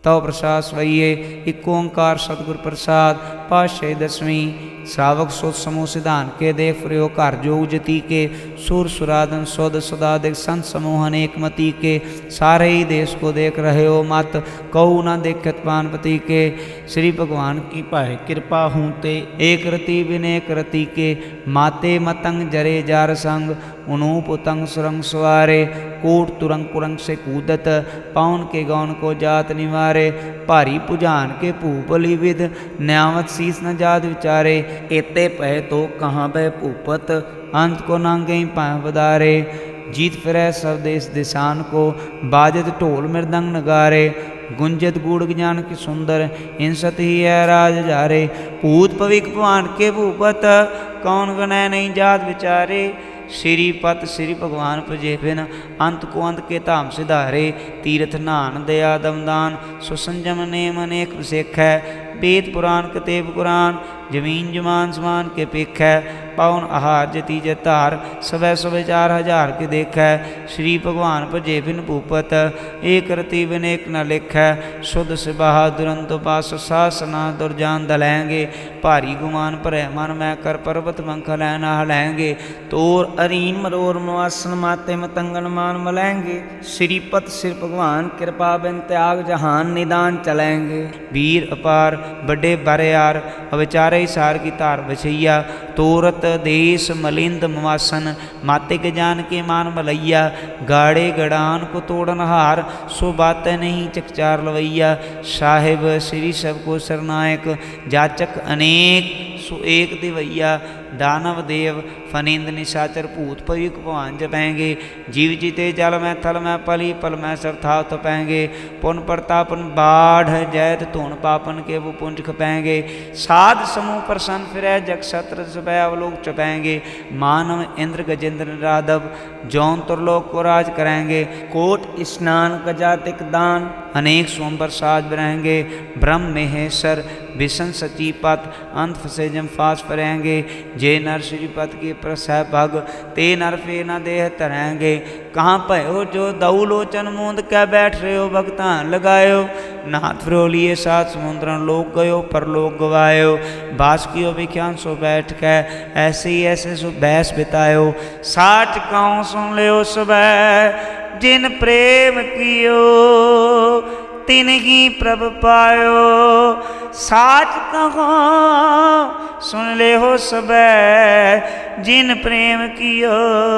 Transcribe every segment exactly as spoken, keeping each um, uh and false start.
तव प्रसाद सवैये। एक ओंकार सतगुर प्रसाद पातशाही दसवीं। श्रावक सोच समूह सिद्धांत के देख प्रयोग घर जोग जति के सुर सुरादन सौद सदादिक संत समूह अनेक मति के। सारे ही देश को देख रहे हो मत कऊ न देखत पानपति के। श्री भगवान की पाए कृपा हूँ ते एक रति बिनेक रति के। माते मतंग जरे जार संग उनूप उतंग सुरंग सवारे। कोट तुरंग कुरंग से कूदत पाउन के गौन को जात निवारे। भारी पुजान के भूपली विद न्यावत शीस न जात विचारे। एते पह तो कहाँ बह भूपत अंत को नांगे पाए बदारे। जीत फिरै सब देश दिशान को बाजत ढोल मृदंग नगारे। गुंजत गूढ़ ज्ञान की सुंदर इंसत ही है राज जारे। भूत पविक भगवान के भूपत कौन गणै नहीं जात विचारे। श्रीपत श्री भगवान प्रजे बिन अंत को अंत के धाम सिधारे। तीर्थ नान दया दमदान सुसंजम नेम अनेक सिख है। वेद पुराण कतेब कुरान जमीन जमान समान के पिख है। पाउन आहार जति जतार सवै सवै चार हजार के देख है। श्री भगवान प्रजे बिन भूपत एक रति बिन एक न लिख है। शुद्ध सिबाह दुरंत पास सासना दुर्जान दलैंगे। भारी गुमान पर मन मैं कर पर्वत मंख लैना हलैंगे। तोर अरीन मरोर मवासन माते मतंगन मान मलैंगे। श्रीपत श्री भगवान कृपा बिन त्याग जहान निदान चलेंगे। वीर अपार बड़े बरियार अविचारे सार की तार बछैया। तोरत देश मलिंद मवासन माते के जान के मान मलैया। गाड़े गड़ान को तोड़न हार सो बात नहीं चकचार लवैया। साहिब श्री सबको सरनायक जाचक अनेक सो एक दिवैया। दानव देव फनिंद निशाचर भूत पविक भगवान जपेंगे। जीव जीते जल में थल में पली पल में सरथा तपेंगे। पुन प्रतापन बाढ़ जैत धुन पापन के वो पुंज खपेंगे। साध समूह प्रसन्न फिरै जग सत्र सुबह अवलोक चपेंगे। मानव इंद्र गजेंद्र राधव जौन तुरलोक को राज करेंगे। कोट स्नान कजातिक दान अनेक स्वंबर साज बरहेंगे। ब्रह्म महेश्वर विष्णु सचीपत अंत फसे जम फास परेंगे। जे नर श्रीपत की प्रसह भग ते नर फे न देह तरेंगे। कहाँ पयो जो दऊ लोचन मूंद कै बैठ रहे हो भगतान लगायो। नाथ फ्रोलिए सात समुद्रन लोक गयो परलोक गवायो। बासकियो विख्यान सो बैठ कै ऐसे ही ऐसे सो बैस बितायो। साच कहूँ सुन लियो सुबह जिन प्रेम कियो तिन ही प्रभ पायो। साच कहो सुन ले हो सबे जिन प्रेम कियो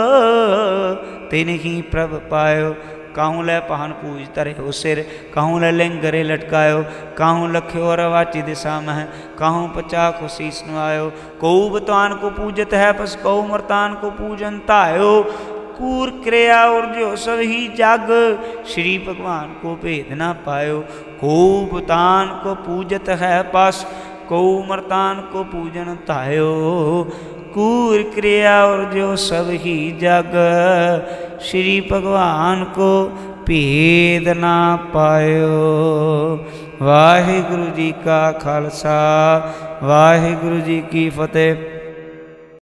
तिन ही प्रभ पायो। कहूँ लै पहन पूज तरे हो सिर कहूँ लै लिंगरे लटकायो। कहूँ लख्यो रवाची दिशा में कहूँ पचा को शीस नवायो। कऊ बतवान को पूजत है बस कऊ मर्तान को पूजन तायो। कूर क्रिया और जो सब ही जग श्री भगवान को भेद ना पायो। को बुतान को पूजत है पस को मर्तान को पूजन तायो। कूर क्रिया और जो सब ही जग श्री भगवान को भेद ना पायो। वाहिगुरु जी का खालसा वाहिगुरु जी की फतेह।